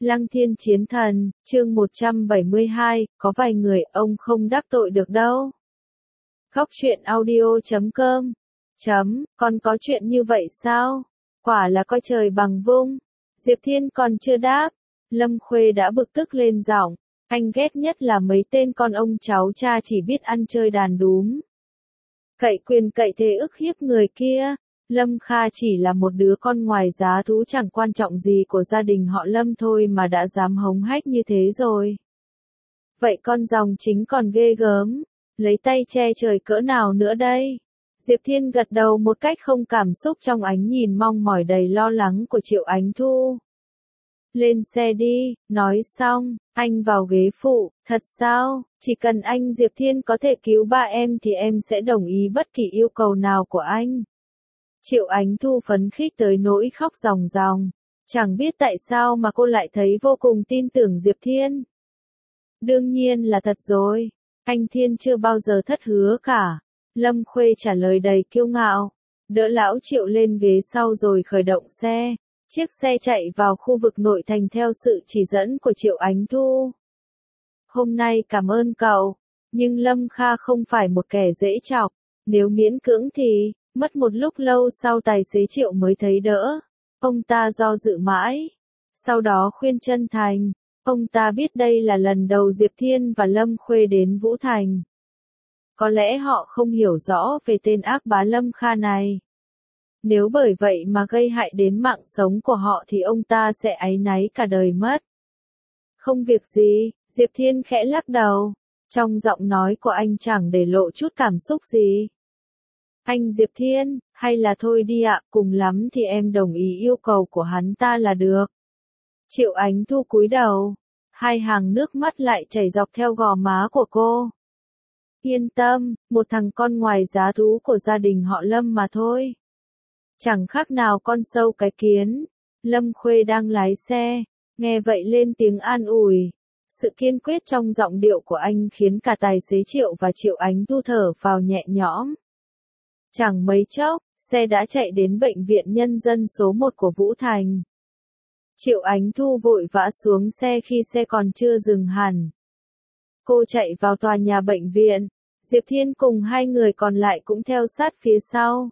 Lăng Thiên Chiến Thần, chương 172, có vài người ông không đắc tội được đâu. Góc truyện audio.com. Còn có chuyện như vậy sao? Quả là coi trời bằng vung. Diệp Thiên còn chưa đáp. Lâm Khuê đã bực tức lên giọng. Anh ghét nhất là mấy tên con ông cháu cha chỉ biết ăn chơi đàn đúm. Cậy quyền cậy thế ức hiếp người kia. Lâm Kha chỉ là một đứa con ngoài giá thú chẳng quan trọng gì của gia đình họ Lâm thôi mà đã dám hống hách như thế rồi. Vậy con dòng chính còn ghê gớm, lấy tay che trời cỡ nào nữa đây? Diệp Thiên gật đầu một cách không cảm xúc trong ánh nhìn mong mỏi đầy lo lắng của Triệu Ánh Thu. Lên xe đi, nói xong, anh vào ghế phụ, thật sao, chỉ cần anh Diệp Thiên có thể cứu ba em thì em sẽ đồng ý bất kỳ yêu cầu nào của anh. Triệu Ánh Thu phấn khích tới nỗi khóc ròng ròng, chẳng biết tại sao mà cô lại thấy vô cùng tin tưởng Diệp Thiên. Đương nhiên là thật rồi, anh Thiên chưa bao giờ thất hứa cả. Lâm Khuê trả lời đầy kiêu ngạo, đỡ lão Triệu lên ghế sau rồi khởi động xe. Chiếc xe chạy vào khu vực nội thành theo sự chỉ dẫn của Triệu Ánh Thu. Hôm nay cảm ơn cậu, nhưng Lâm Kha không phải một kẻ dễ chọc, nếu miễn cưỡng thì, mất một lúc lâu sau tài xế Triệu mới thấy đỡ. Ông ta do dự mãi, sau đó khuyên chân thành, ông ta biết đây là lần đầu Diệp Thiên và Lâm Khuê đến Vũ Thành. Có lẽ họ không hiểu rõ về tên ác bá Lâm Kha này. Nếu bởi vậy mà gây hại đến mạng sống của họ thì ông ta sẽ áy náy cả đời mất. Không việc gì, Diệp Thiên khẽ lắc đầu. Trong giọng nói của anh chẳng để lộ chút cảm xúc gì. Anh Diệp Thiên, hay là thôi đi ạ, cùng lắm thì em đồng ý yêu cầu của hắn ta là được. Triệu Ánh Thu cúi đầu, hai hàng nước mắt lại chảy dọc theo gò má của cô. Yên tâm, một thằng con ngoài giá thú của gia đình họ Lâm mà thôi. Chẳng khác nào con sâu cái kiến. Lâm Khuê đang lái xe, nghe vậy lên tiếng an ủi. Sự kiên quyết trong giọng điệu của anh khiến cả tài xế Triệu và Triệu Ánh Thu thở vào nhẹ nhõm. Chẳng mấy chốc, xe đã chạy đến bệnh viện nhân dân số 1 của Vũ Thành. Triệu Ánh Thu vội vã xuống xe khi xe còn chưa dừng hẳn. Cô chạy vào tòa nhà bệnh viện, Diệp Thiên cùng hai người còn lại cũng theo sát phía sau.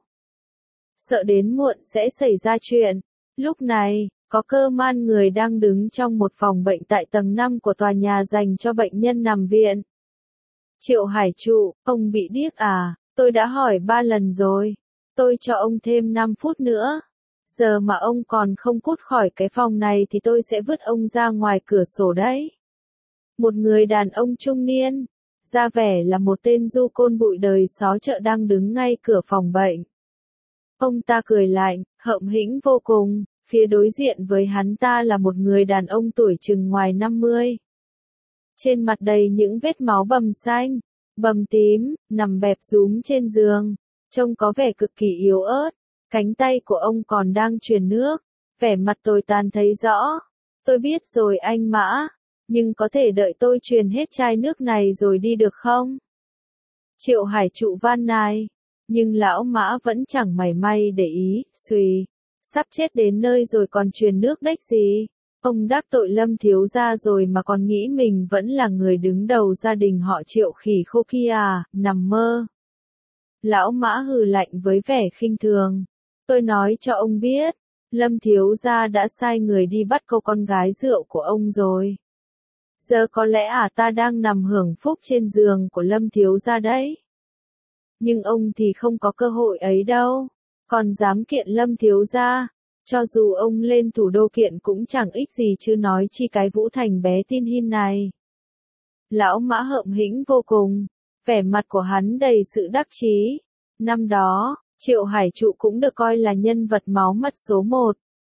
Sợ đến muộn sẽ xảy ra chuyện. Lúc này, có cơ man người đang đứng trong một phòng bệnh tại tầng 5 của tòa nhà dành cho bệnh nhân nằm viện. Triệu Hải Trụ, ông bị điếc à? Tôi đã hỏi 3 lần rồi. Tôi cho ông thêm 5 phút nữa. Giờ mà ông còn không cút khỏi cái phòng này thì tôi sẽ vứt ông ra ngoài cửa sổ đấy. Một người đàn ông trung niên, ra vẻ là một tên du côn bụi đời xó chợ đang đứng ngay cửa phòng bệnh. Ông ta cười lạnh, hậm hĩnh vô cùng, phía đối diện với hắn ta là một người đàn ông tuổi chừng ngoài 50. Trên mặt đầy những vết máu bầm xanh, bầm tím, nằm bẹp rúm trên giường, trông có vẻ cực kỳ yếu ớt, cánh tay của ông còn đang truyền nước, vẻ mặt tồi tàn thấy rõ. Tôi biết rồi anh Mã, nhưng có thể đợi tôi truyền hết chai nước này rồi đi được không? Triệu Hải Trụ van nài. Nhưng lão Mã vẫn chẳng mảy may để ý, suy, sắp chết đến nơi rồi còn truyền nước đếch gì. Ông đắc tội Lâm thiếu gia rồi mà còn nghĩ mình vẫn là người đứng đầu gia đình họ Triệu khỉ khô kia à, nằm mơ. Lão Mã hừ lạnh với vẻ khinh thường. Tôi nói cho ông biết, Lâm thiếu gia đã sai người đi bắt cô con gái rượu của ông rồi. Giờ có lẽ ta đang nằm hưởng phúc trên giường của Lâm thiếu gia đấy. Nhưng ông thì không có cơ hội ấy đâu, còn dám kiện Lâm thiếu gia, cho dù ông lên thủ đô kiện cũng chẳng ích gì chứ nói chi cái Vũ Thành bé tin hin này. Lão Mã hậm hĩnh vô cùng, vẻ mặt của hắn đầy sự đắc chí. Năm đó, Triệu Hải Trụ cũng được coi là nhân vật máu mặt số 1.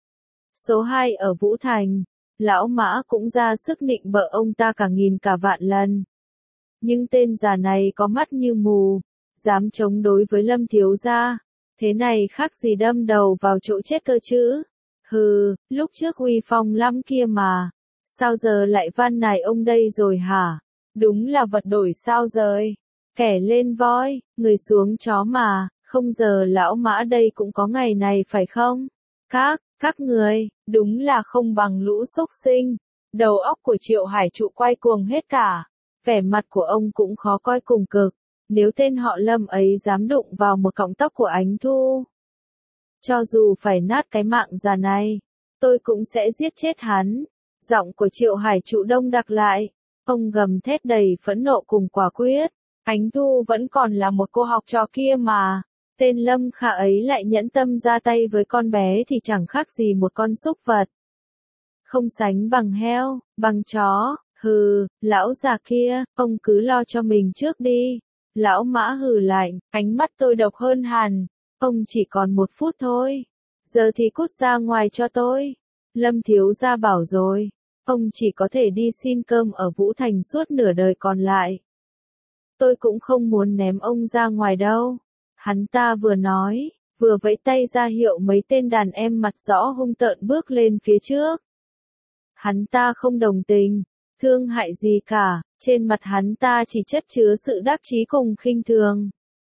Số 2 ở Vũ Thành, lão Mã cũng ra sức nịnh bợ ông ta cả nghìn cả vạn lần. Nhưng tên già này có mắt như mù, dám chống đối với Lâm thiếu gia, thế này khác gì đâm đầu vào chỗ chết cơ chứ. Hừ, lúc trước uy phong lắm kia mà, sao giờ lại van nài ông đây rồi hả? Đúng là vật đổi sao rời, kẻ lên voi, người xuống chó mà, không giờ lão Mã đây cũng có ngày này phải không? Các Các người, đúng là không bằng lũ xúc sinh. Đầu óc của Triệu Hải Trụ quay cuồng hết cả. Vẻ mặt của ông cũng khó coi cùng cực. Nếu tên họ Lâm ấy dám đụng vào một cọng tóc của Ánh Thu, cho dù phải nát cái mạng già này, tôi cũng sẽ giết chết hắn. Giọng của Triệu Hải Trụ đông đặc lại. Ông gầm thét đầy phẫn nộ cùng quả quyết. Ánh Thu vẫn còn là một cô học trò kia mà. Tên Lâm Kha ấy lại nhẫn tâm ra tay với con bé thì chẳng khác gì một con súc vật. Không sánh bằng heo, bằng chó, hừ, lão già kia, ông cứ lo cho mình trước đi. Lão Mã hừ lạnh, ánh mắt tôi độc hơn hẳn. Ông chỉ còn 1 phút thôi. Giờ thì cút ra ngoài cho tôi. Lâm thiếu gia bảo rồi. Ông chỉ có thể đi xin cơm ở Vũ Thành suốt nửa đời còn lại. Tôi cũng không muốn ném ông ra ngoài đâu. Hắn ta vừa nói, vừa vẫy tay ra hiệu mấy tên đàn em mặt rõ hung tợn bước lên phía trước. Hắn ta không đồng tình, thương hại gì cả, trên mặt hắn ta chỉ chất chứa sự đắc chí cùng khinh thường.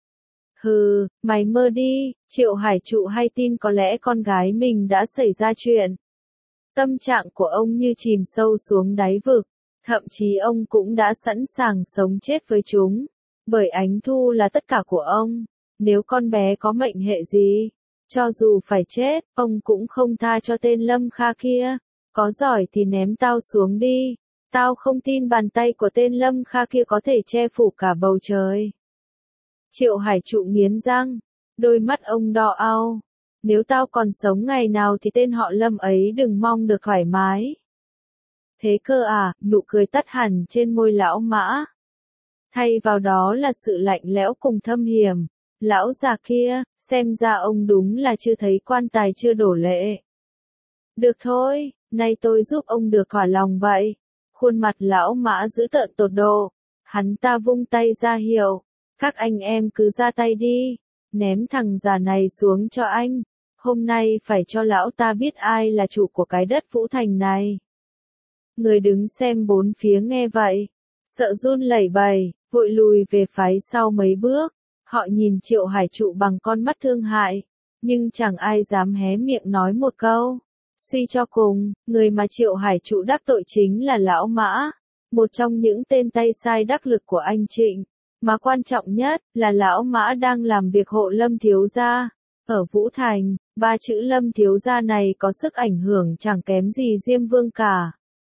Hừ, mày mơ đi, Triệu Hải Trụ hay tin có lẽ con gái mình đã xảy ra chuyện. Tâm trạng của ông như chìm sâu xuống đáy vực, thậm chí ông cũng đã sẵn sàng sống chết với chúng. Bởi Ánh Thu là tất cả của ông, nếu con bé có mệnh hệ gì, cho dù phải chết, ông cũng không tha cho tên Lâm Kha kia. Có giỏi thì ném tao xuống đi, tao không tin bàn tay của tên Lâm Kha kia có thể che phủ cả bầu trời. Triệu Hải Trụ nghiến răng, đôi mắt ông đỏ au. Nếu tao còn sống ngày nào thì tên họ Lâm ấy đừng mong được thoải mái. Thế cơ à, nụ cười tắt hẳn trên môi lão Mã. Thay vào đó là sự lạnh lẽo cùng thâm hiểm. Lão già kia, xem ra ông đúng là chưa thấy quan tài chưa đổ lệ. Được thôi, nay tôi giúp ông được thỏa lòng vậy. Khuôn mặt lão Mã dữ tợn tột độ. Hắn ta vung tay ra hiệu. Các anh em cứ ra tay đi. Ném thằng già này xuống cho anh. Hôm nay phải cho lão ta biết ai là chủ của cái đất Vũ Thành này. Người đứng xem bốn phía nghe vậy. Sợ run lẩy bẩy, vội lùi về phái sau mấy bước. Họ nhìn Triệu Hải Trụ bằng con mắt thương hại. Nhưng chẳng ai dám hé miệng nói một câu. Suy cho cùng, người mà Triệu Hải Trụ đắc tội chính là Lão Mã, một trong những tên tay sai đắc lực của anh Trịnh. Mà quan trọng nhất là Lão Mã đang làm việc hộ Lâm thiếu gia. Ở Vũ Thành, 3 chữ Lâm thiếu gia này có sức ảnh hưởng chẳng kém gì Diêm Vương cả.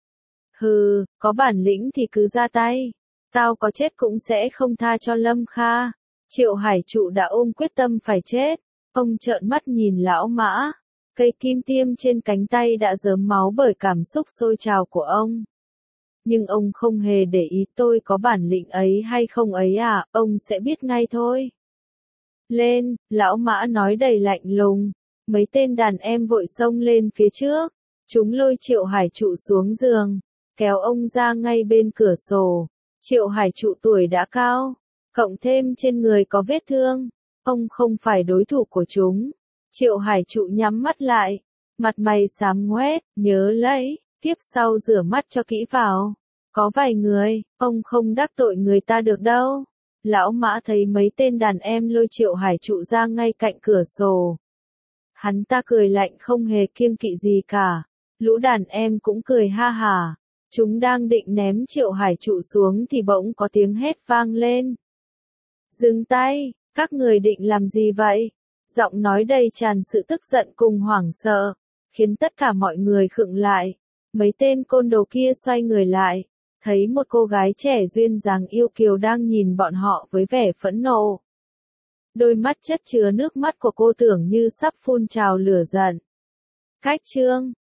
Hừ, có bản lĩnh thì cứ ra tay. Tao có chết cũng sẽ không tha cho Lâm Kha. Triệu Hải Trụ đã ôm quyết tâm phải chết. Ông trợn mắt nhìn Lão Mã. Cây kim tiêm trên cánh tay đã rớm máu bởi cảm xúc sôi trào của ông. Nhưng ông không hề để ý tôi có bản lĩnh ấy hay không ấy à, ông sẽ biết ngay thôi. Lên, Lão Mã nói đầy lạnh lùng. Mấy tên đàn em vội xông lên phía trước. Chúng lôi Triệu Hải Trụ xuống giường, kéo ông ra ngay bên cửa sổ. Triệu Hải Trụ tuổi đã cao, cộng thêm trên người có vết thương. Ông không phải đối thủ của chúng. Triệu Hải Trụ nhắm mắt lại, mặt mày xám ngoét, nhớ lấy, tiếp sau rửa mắt cho kỹ vào. Có vài người, ông không đắc tội người ta được đâu. Lão Mã thấy mấy tên đàn em lôi Triệu Hải Trụ ra ngay cạnh cửa sổ. Hắn ta cười lạnh không hề kiêng kỵ gì cả. Lũ đàn em cũng cười ha hả. Chúng đang định ném Triệu Hải Trụ xuống thì bỗng có tiếng hét vang lên. Dừng tay, các người định làm gì vậy? Giọng nói đầy tràn sự tức giận cùng hoảng sợ, khiến tất cả mọi người khựng lại. Mấy tên côn đồ kia xoay người lại, thấy một cô gái trẻ duyên dáng yêu kiều đang nhìn bọn họ với vẻ phẫn nộ. Đôi mắt chất chứa nước mắt của cô tưởng như sắp phun trào lửa giận. Cách chương